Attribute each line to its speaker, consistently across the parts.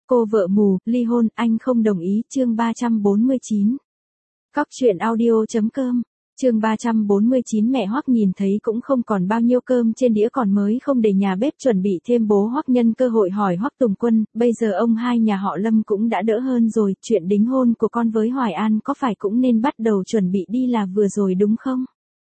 Speaker 1: Cô vợ mù, ly hôn, anh không đồng ý, chương 349. Cóc truyện audio.com, chương 349 mẹ Hoắc nhìn thấy cũng không còn bao nhiêu cơm trên đĩa còn mới không để nhà bếp chuẩn bị thêm bố Hoắc nhân cơ hội hỏi Hoắc Tùng Quân, bây giờ ông hai nhà họ Lâm cũng đã đỡ hơn rồi, chuyện đính hôn của con với Hoài An có phải cũng nên bắt đầu chuẩn bị đi là vừa rồi đúng không?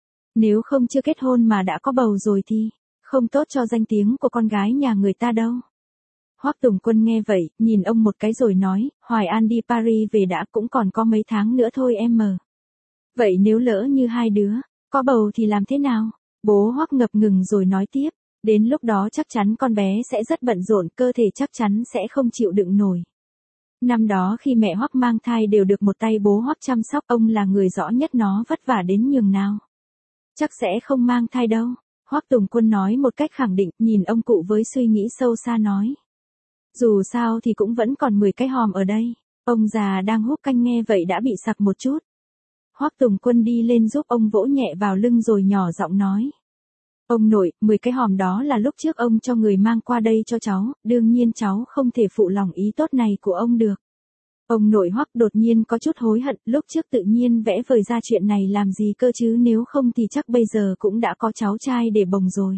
Speaker 1: Nếu không chưa kết hôn mà đã có bầu rồi thì, không tốt cho danh tiếng của con gái nhà người ta đâu. Hoắc Tùng Quân nghe vậy, nhìn ông một cái rồi nói, Hoài An đi Paris về đã cũng còn có mấy tháng nữa thôi em mờ. Vậy nếu lỡ như hai đứa, có bầu thì làm thế nào? Bố Hoắc ngập ngừng rồi nói tiếp, đến lúc đó chắc chắn con bé sẽ rất bận rộn, cơ thể chắc chắn sẽ không chịu đựng nổi. Năm đó khi mẹ Hoắc mang thai đều được một tay bố Hoắc chăm sóc, ông là người rõ nhất nó vất vả đến nhường nào. Chắc sẽ không mang thai đâu. Hoắc Tùng Quân nói một cách khẳng định, nhìn ông cụ với suy nghĩ sâu xa nói. Dù sao thì cũng vẫn còn 10 cái hòm ở đây. Ông già đang húp canh nghe vậy đã bị sặc một chút. Hoắc Tùng Quân đi lên giúp ông vỗ nhẹ vào lưng rồi nhỏ giọng nói. Ông nội, 10 cái hòm đó là lúc trước ông cho người mang qua đây cho cháu, đương nhiên cháu không thể phụ lòng ý tốt này của ông được. Ông nội Hoắc đột nhiên có chút hối hận, lúc trước tự nhiên vẽ vời ra chuyện này làm gì cơ chứ, nếu không thì chắc bây giờ cũng đã có cháu trai để bồng rồi.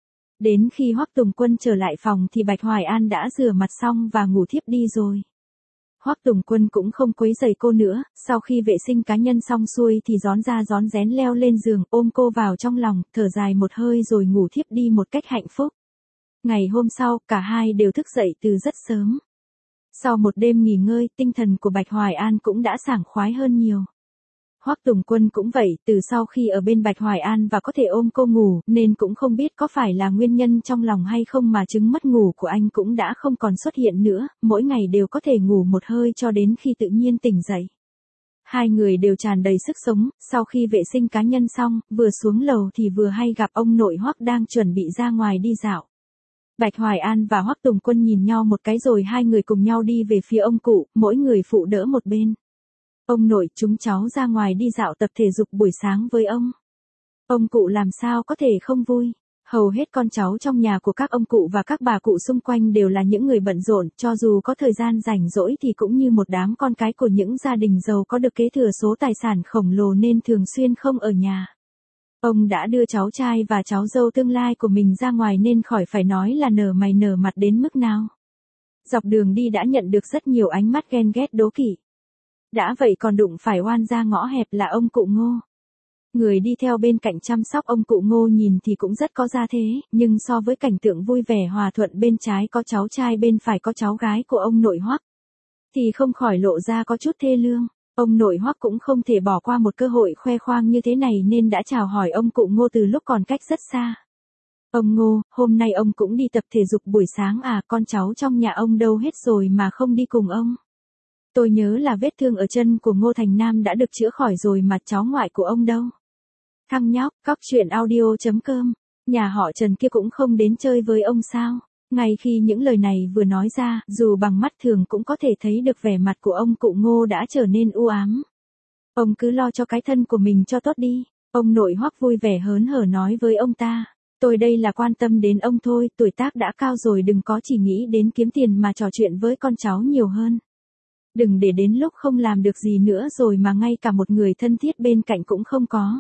Speaker 1: Đến khi Hoắc Tùng Quân trở lại phòng thì Bạch Hoài An đã rửa mặt xong và ngủ thiếp đi rồi. Hoắc Tùng Quân cũng không quấy rầy cô nữa, sau khi vệ sinh cá nhân xong xuôi thì rón ra rón rén leo lên giường, ôm cô vào trong lòng, thở dài một hơi rồi ngủ thiếp đi một cách hạnh phúc. Ngày hôm sau, cả hai đều thức dậy từ rất sớm. Sau một đêm nghỉ ngơi, tinh thần của Bạch Hoài An cũng đã sảng khoái hơn nhiều. Hoắc Tùng Quân cũng vậy, từ sau khi ở bên Bạch Hoài An và có thể ôm cô ngủ, nên cũng không biết có phải là nguyên nhân trong lòng hay không mà chứng mất ngủ của anh cũng đã không còn xuất hiện nữa, mỗi ngày đều có thể ngủ một hơi cho đến khi tự nhiên tỉnh dậy. Hai người đều tràn đầy sức sống, sau khi vệ sinh cá nhân xong, vừa xuống lầu thì vừa hay gặp ông nội Hoắc đang chuẩn bị ra ngoài đi dạo. Bạch Hoài An và Hoắc Tùng Quân nhìn nhau một cái rồi hai người cùng nhau đi về phía ông cụ, mỗi người phụ đỡ một bên. Ông nội, chúng cháu ra ngoài đi dạo tập thể dục buổi sáng với ông. Ông cụ làm sao có thể không vui. Hầu hết con cháu trong nhà của các ông cụ và các bà cụ xung quanh đều là những người bận rộn, cho dù có thời gian rảnh rỗi thì cũng như một đám con cái của những gia đình giàu có được kế thừa số tài sản khổng lồ nên thường xuyên không ở nhà. Ông đã đưa cháu trai và cháu dâu tương lai của mình ra ngoài nên khỏi phải nói là nở mày nở mặt đến mức nào. Dọc đường đi đã nhận được rất nhiều ánh mắt ghen ghét đố kỵ. Đã vậy còn đụng phải oan gia ngõ hẹp là ông cụ Ngô. Người đi theo bên cạnh chăm sóc ông cụ Ngô nhìn thì cũng rất có gia thế, nhưng so với cảnh tượng vui vẻ hòa thuận bên trái có cháu trai bên phải có cháu gái của ông nội Hoắc, thì không khỏi lộ ra có chút thê lương. Ông nội Hoắc cũng không thể bỏ qua một cơ hội khoe khoang như thế này nên đã chào hỏi ông cụ Ngô từ lúc còn cách rất xa. Ông Ngô, hôm nay ông cũng đi tập thể dục buổi sáng à, con cháu trong nhà ông đâu hết rồi mà không đi cùng ông? Tôi nhớ là vết thương ở chân của Ngô Thành Nam đã được chữa khỏi rồi mà cháu ngoại của ông đâu? Thằng nhóc, cóc truyện audio.com, nhà họ Trần kia cũng không đến chơi với ông sao? Ngay khi những lời này vừa nói ra, dù bằng mắt thường cũng có thể thấy được vẻ mặt của ông cụ Ngô đã trở nên u ám. Ông cứ lo cho cái thân của mình cho tốt đi. Ông nội Hoắc vui vẻ hớn hở nói với ông ta. Tôi đây là quan tâm đến ông thôi, tuổi tác đã cao rồi đừng có chỉ nghĩ đến kiếm tiền mà trò chuyện với con cháu nhiều hơn. Đừng để đến lúc không làm được gì nữa rồi mà ngay cả một người thân thiết bên cạnh cũng không có.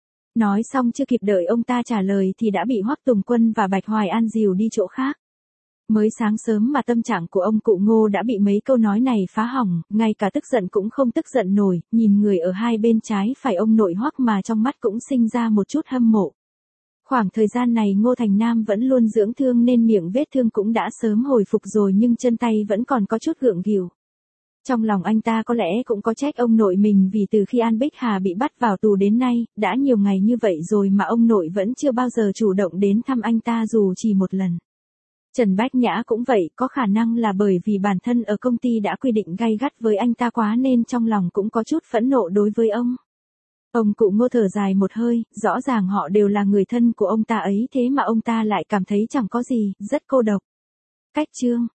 Speaker 1: Nói xong chưa kịp đợi ông ta trả lời thì đã bị Hoắc Tùng Quân và Bạch Hoài An dìu đi chỗ khác. Mới sáng sớm mà tâm trạng của ông cụ Ngô đã bị mấy câu nói này phá hỏng, ngay cả tức giận cũng không tức giận nổi, nhìn người ở hai bên trái phải ông nội Hoắc mà trong mắt cũng sinh ra một chút hâm mộ. Khoảng thời gian này Ngô Thành Nam vẫn luôn dưỡng thương nên miệng vết thương cũng đã sớm hồi phục rồi nhưng chân tay vẫn còn có chút gượng gìu. Trong lòng anh ta có lẽ cũng có trách ông nội mình vì từ khi An Bích Hà bị bắt vào tù đến nay, đã nhiều ngày như vậy rồi mà ông nội vẫn chưa bao giờ chủ động đến thăm anh ta dù chỉ một lần. Trần Bách Nhã cũng vậy, có khả năng là bởi vì bản thân ở công ty đã quy định gay gắt với anh ta quá nên trong lòng cũng có chút phẫn nộ đối với ông. Ông cụ Ngô thở dài một hơi, rõ ràng họ đều là người thân của ông ta ấy thế mà ông ta lại cảm thấy chẳng có gì, rất cô độc. Cách chương